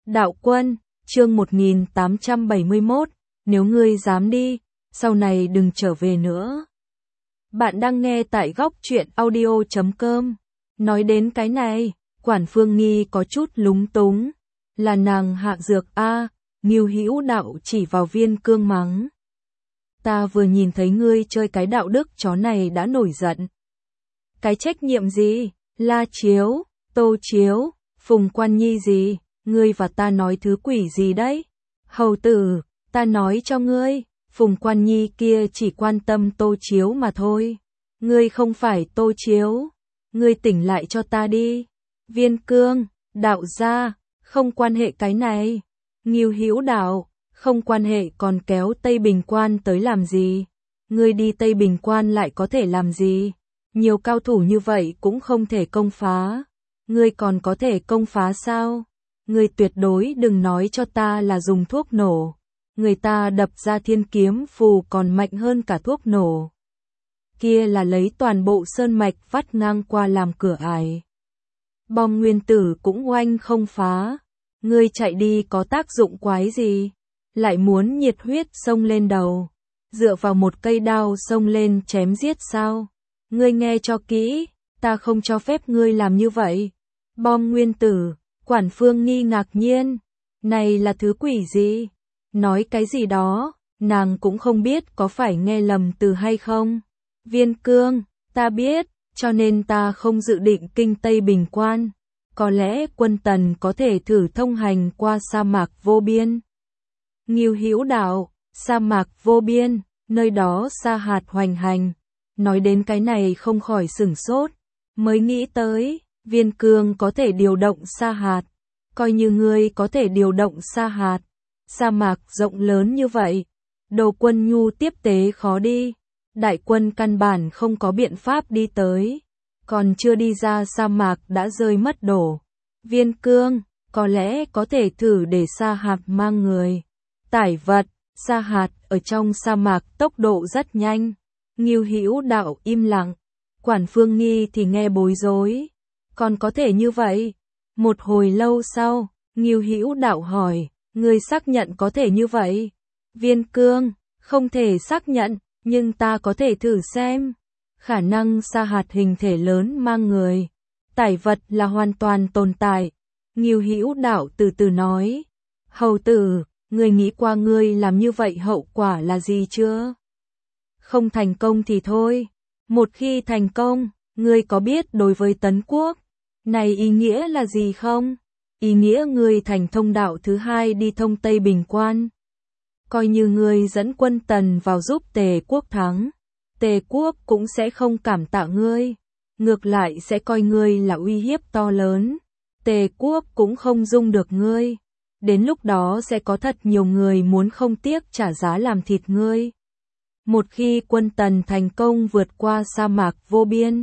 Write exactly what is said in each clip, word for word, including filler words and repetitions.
Đạo Quân, chương một nghìn tám trăm bảy mươi mốt, nếu ngươi dám đi, sau này đừng trở về nữa. Bạn đang nghe tại góc truyện audio chấm com. Nói đến cái này, Quản Phương Nghi có chút lúng túng. Là nàng hạ dược a? Ngưu Hữu Đạo chỉ vào Viên Cương mắng. Ta vừa nhìn thấy ngươi chơi cái đạo đức chó này đã nổi giận. Cái trách nhiệm gì? La Chiếu, Tô Chiếu, Phùng Quan Nhi gì? Ngươi và ta nói thứ quỷ gì đấy? Hầu tử, ta nói cho ngươi, Phùng Quan Nhi kia chỉ quan tâm Tô Chiếu mà thôi. Ngươi không phải Tô Chiếu. Ngươi tỉnh lại cho ta đi. Viên Cương, đạo gia, không quan hệ cái này. Ngưu Hữu Đạo, không quan hệ còn kéo Tây Bình Quan tới làm gì? Ngươi đi Tây Bình Quan lại có thể làm gì? Nhiều cao thủ như vậy cũng không thể công phá. Ngươi còn có thể công phá sao? Ngươi tuyệt đối đừng nói cho ta là dùng thuốc nổ. Người ta đập ra thiên kiếm phù còn mạnh hơn cả thuốc nổ. Kia là lấy toàn bộ sơn mạch vắt ngang qua làm cửa ải. Bom nguyên tử cũng oanh không phá. Ngươi chạy đi có tác dụng quái gì? Lại muốn nhiệt huyết xông lên đầu. Dựa vào một cây đao xông lên chém giết sao? Ngươi nghe cho kỹ, ta không cho phép ngươi làm như vậy. Bom nguyên tử, Quản Phương Nghi ngạc nhiên. Này là thứ quỷ gì? Nói cái gì đó, nàng cũng không biết có phải nghe lầm từ hay không. Viên Cương, ta biết, cho nên ta không dự định kinh Tây Bình Quan. Có lẽ quân Tần có thể thử thông hành qua sa mạc vô biên. Ngưu Hữu Đạo, sa mạc vô biên, nơi đó sa hạt hoành hành. Nói đến cái này không khỏi sửng sốt, mới nghĩ tới, Viên Cương có thể điều động sa hạt. Coi như ngươi có thể điều động sa hạt. Sa mạc rộng lớn như vậy, đồ quân nhu tiếp tế khó đi. Đại quân căn bản không có biện pháp đi tới. Còn chưa đi ra sa mạc đã rơi mất đổ. Viên Cương, có lẽ có thể thử để sa hạt mang người. Tải vật, sa hạt ở trong sa mạc tốc độ rất nhanh. Ngưu Hữu Đạo im lặng. Quản Phương Nghi thì nghe bối rối. Còn có thể như vậy? Một hồi lâu sau, Ngưu Hữu Đạo hỏi, ngươi xác nhận có thể như vậy? Viên Cương, không thể xác nhận, nhưng ta có thể thử xem. Khả năng sa hạt hình thể lớn mang người. Tải vật là hoàn toàn tồn tại. Ngưu Hữu Đạo từ từ nói. Hầu tử, ngươi nghĩ qua ngươi làm như vậy hậu quả là gì chưa? Không thành công thì thôi. Một khi thành công, ngươi có biết đối với Tấn Quốc, này ý nghĩa là gì không? Ý nghĩa ngươi thành thông đạo thứ hai đi thông Tây Bình Quan. Coi như ngươi dẫn quân Tần vào giúp Tề Quốc thắng. Tề Quốc cũng sẽ không cảm tạ ngươi. Ngược lại sẽ coi ngươi là uy hiếp to lớn. Tề Quốc cũng không dung được ngươi. Đến lúc đó sẽ có thật nhiều người muốn không tiếc trả giá làm thịt ngươi. Một khi quân Tần thành công vượt qua sa mạc vô biên,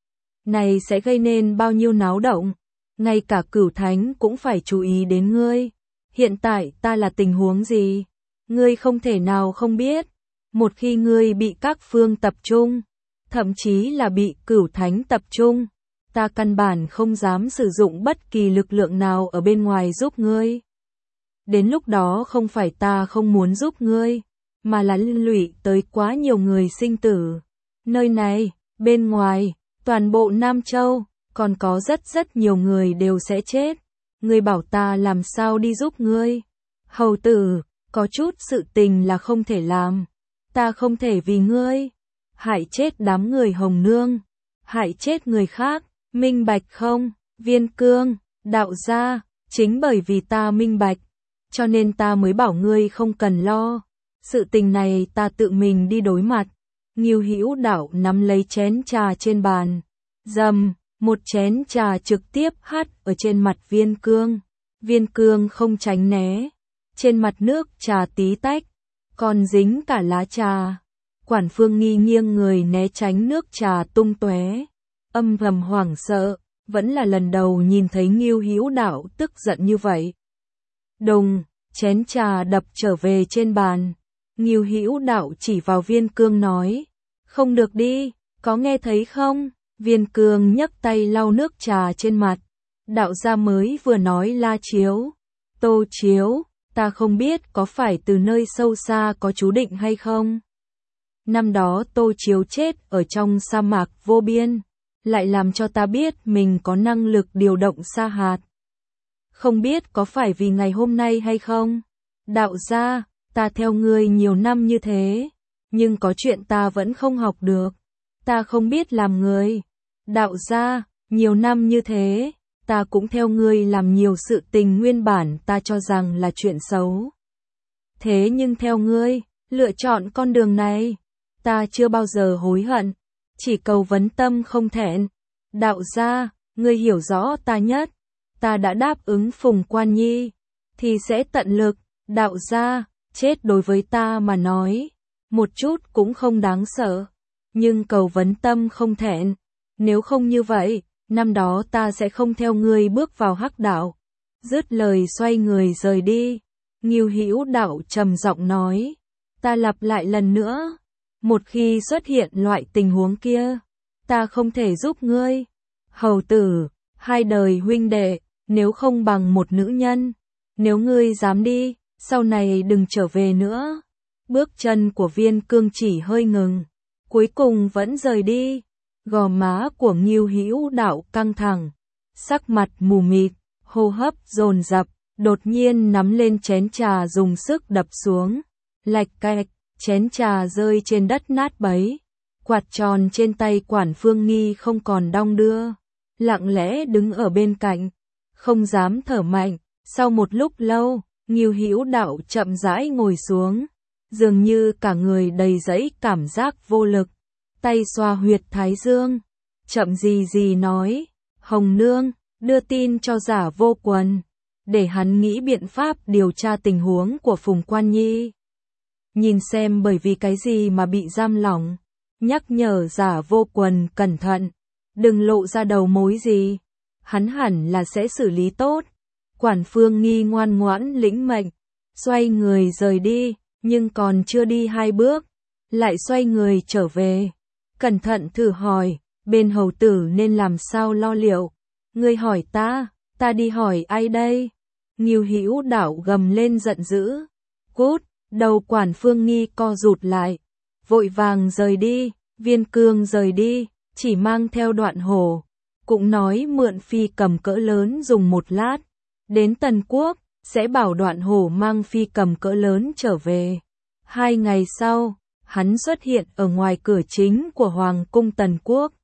này sẽ gây nên bao nhiêu náo động. Ngay cả Cửu Thánh cũng phải chú ý đến ngươi. Hiện tại ta là tình huống gì? Ngươi không thể nào không biết. Một khi ngươi bị các phương tập trung, thậm chí là bị Cửu Thánh tập trung, ta căn bản không dám sử dụng bất kỳ lực lượng nào ở bên ngoài giúp ngươi. Đến lúc đó không phải ta không muốn giúp ngươi, mà là liên lụy tới quá nhiều người sinh tử. Nơi này, bên ngoài, toàn bộ Nam Châu, còn có rất rất nhiều người đều sẽ chết. Ngươi bảo ta làm sao đi giúp ngươi? Hầu tử, có chút sự tình là không thể làm. Ta không thể vì ngươi hại chết đám người Hồng Nương, hại chết người khác, minh bạch không? Viên Cương, đạo gia, chính bởi vì ta minh bạch, cho nên ta mới bảo ngươi không cần lo. Sự tình này ta tự mình đi đối mặt. Ngưu Hữu Đạo nắm lấy chén trà trên bàn. Dầm, một chén trà trực tiếp hắt ở trên mặt Viên Cương. Viên Cương không tránh né. Trên mặt nước trà tí tách, còn dính cả lá trà. Quản Phương Nghi nghiêng người né tránh nước trà tung tóe. Âm thầm hoảng sợ, vẫn là lần đầu nhìn thấy Ngưu Hữu Đạo tức giận như vậy. Đùng, chén trà đập trở về trên bàn. Ngưu Hữu Đạo chỉ vào Viên Cương nói, không được đi, có nghe thấy không? Viên Cương nhấc tay lau nước trà trên mặt. Đạo gia mới vừa nói La Chiếu, Tô Chiếu, ta không biết có phải từ nơi sâu xa có chú định hay không. Năm đó Tô Chiếu chết ở trong sa mạc vô biên, lại làm cho ta biết mình có năng lực điều động sa hạt. Không biết có phải vì ngày hôm nay hay không? Đạo gia, ta theo ngươi nhiều năm như thế, nhưng có chuyện ta vẫn không học được. Ta không biết làm người. Đạo gia, nhiều năm như thế, ta cũng theo ngươi làm nhiều sự tình nguyên bản ta cho rằng là chuyện xấu. Thế nhưng theo ngươi, lựa chọn con đường này, ta chưa bao giờ hối hận, chỉ cầu vấn tâm không thẹn. Đạo gia, ngươi hiểu rõ ta nhất, ta đã đáp ứng Phùng Quan Nhi, thì sẽ tận lực. Đạo gia, chết đối với ta mà nói, một chút cũng không đáng sợ, nhưng cầu vấn tâm không thẹn, nếu không như vậy, năm đó ta sẽ không theo ngươi bước vào hắc đạo. Dứt lời xoay người rời đi. Ngưu Hữu Đạo trầm giọng nói, ta lặp lại lần nữa, một khi xuất hiện loại tình huống kia, ta không thể giúp ngươi. Hầu tử, hai đời huynh đệ, nếu không bằng một nữ nhân, nếu ngươi dám đi, sau này đừng trở về nữa. Bước chân của Viên Cương chỉ hơi ngừng, cuối cùng vẫn rời đi. Gò má của Ngưu Hữu Đạo căng thẳng, sắc mặt mù mịt, hô hấp dồn dập, đột nhiên nắm lên chén trà dùng sức đập xuống. Lạch cạch, chén trà rơi trên đất nát bấy. Quạt tròn trên tay Quản Phương Nghi không còn đong đưa, lặng lẽ đứng ở bên cạnh, không dám thở mạnh. Sau một lúc lâu, Ngưu Hữu Đạo chậm rãi ngồi xuống, dường như cả người đầy dẫy cảm giác vô lực, tay xoa huyệt thái dương, chậm gì gì nói, Hồng Nương, đưa tin cho Giả Vô Quần, để hắn nghĩ biện pháp điều tra tình huống của Phùng Quan Nhi. Nhìn xem bởi vì cái gì mà bị giam lỏng, nhắc nhở Giả Vô Quần cẩn thận, đừng lộ ra đầu mối gì, hắn hẳn là sẽ xử lý tốt. Quản Phương Nghi ngoan ngoãn lĩnh mệnh, xoay người rời đi, nhưng còn chưa đi hai bước, lại xoay người trở về. Cẩn thận thử hỏi, bên hầu tử nên làm sao lo liệu? Ngươi hỏi ta, ta đi hỏi ai đây? Ngưu Hữu Đạo gầm lên giận dữ. Cút, đầu Quản Phương Nghi co rụt lại, vội vàng rời đi. Viên Cương rời đi, chỉ mang theo Đoạn Hổ, cũng nói mượn phi cầm cỡ lớn dùng một lát. Đến Tần Quốc, sẽ bảo Đoạn Hổ mang phi cầm cỡ lớn trở về. Hai ngày sau, hắn xuất hiện ở ngoài cửa chính của Hoàng cung Tần Quốc.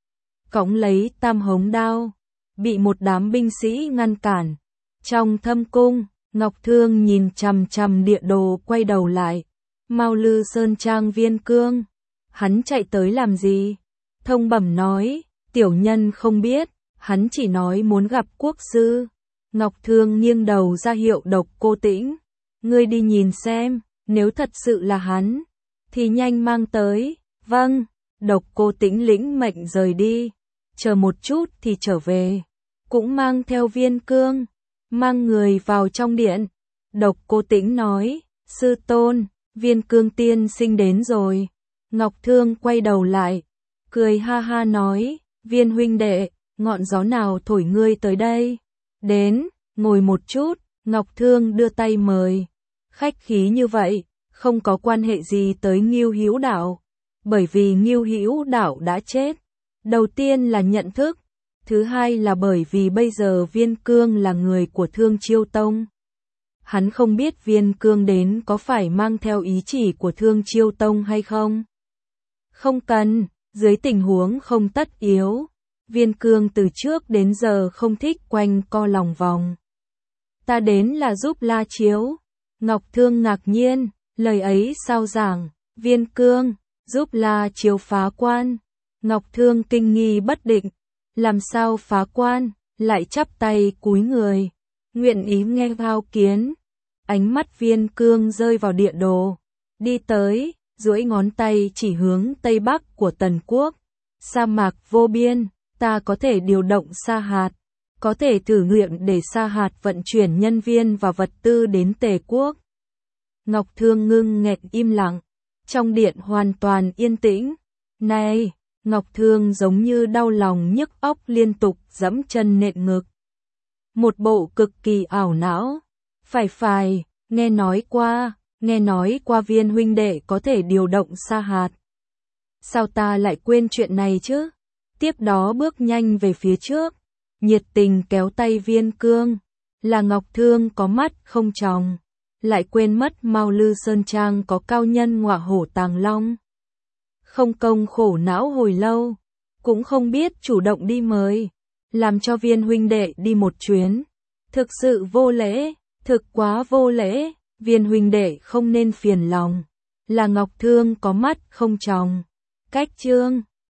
Cõng lấy tam hống đao, bị một đám binh sĩ ngăn cản. Trong thâm cung, Ngọc Thương nhìn chằm chằm địa đồ quay đầu lại. Mao Lư Sơn Trang Viên Cương. Hắn chạy tới làm gì? Thông bẩm nói, tiểu nhân không biết, hắn chỉ nói muốn gặp quốc sư. Ngọc Thương nghiêng đầu ra hiệu Độc Cô Tĩnh. Ngươi đi nhìn xem, nếu thật sự là hắn, thì nhanh mang tới. Vâng, Độc Cô Tĩnh lĩnh mệnh rời đi. Chờ một chút thì trở về. Cũng mang theo Viên Cương. Mang người vào trong điện. Độc Cô Tĩnh nói, sư tôn, Viên Cương tiên sinh đến rồi. Ngọc Thương quay đầu lại, cười ha ha nói, Viên huynh đệ, ngọn gió nào thổi ngươi tới đây? Đến, ngồi một chút. Ngọc Thương đưa tay mời. Khách khí như vậy, không có quan hệ gì tới Ngưu Hữu Đạo, bởi vì Ngưu Hữu Đạo đã chết. Đầu tiên là nhận thức, thứ hai là bởi vì bây giờ Viên Cương là người của Thương Chiêu Tông. Hắn không biết Viên Cương đến có phải mang theo ý chỉ của Thương Chiêu Tông hay không. Không cần, dưới tình huống không tất yếu, Viên Cương từ trước đến giờ không thích quanh co lòng vòng. Ta đến là giúp La Chiếu. Ngọc Thương ngạc nhiên, lời ấy sao giảng? Viên Cương, giúp La Chiếu phá quan. Ngọc Thương kinh nghi bất định, làm sao phá quan, lại chắp tay cúi người, nguyện ý nghe thao kiến. Ánh mắt Viên Cương rơi vào địa đồ, đi tới, duỗi ngón tay chỉ hướng tây bắc của Tần Quốc. Sa mạc vô biên, ta có thể điều động sa hạt, có thể thử nghiệm để sa hạt vận chuyển nhân viên và vật tư đến Tề Quốc. Ngọc Thương ngưng nghẹt im lặng, trong điện hoàn toàn yên tĩnh. Này, Ngọc Thương giống như đau lòng nhức óc liên tục giẫm chân nện ngực. Một bộ cực kỳ ảo não. Phải phải, nghe nói qua, nghe nói qua Viên huynh đệ có thể điều động sa hạt. Sao ta lại quên chuyện này chứ? Tiếp đó bước nhanh về phía trước, nhiệt tình kéo tay Viên Cương, là Ngọc Thương có mắt không tròng, lại quên mất Mao Lư Sơn Trang có cao nhân ngọa hổ tàng long. Không công khổ não hồi lâu, cũng không biết chủ động đi mời, làm cho Viên huynh đệ đi một chuyến. Thực sự vô lễ, thực quá vô lễ, Viên huynh đệ không nên phiền lòng, là Ngọc Thương có mắt không tròng. Cách chương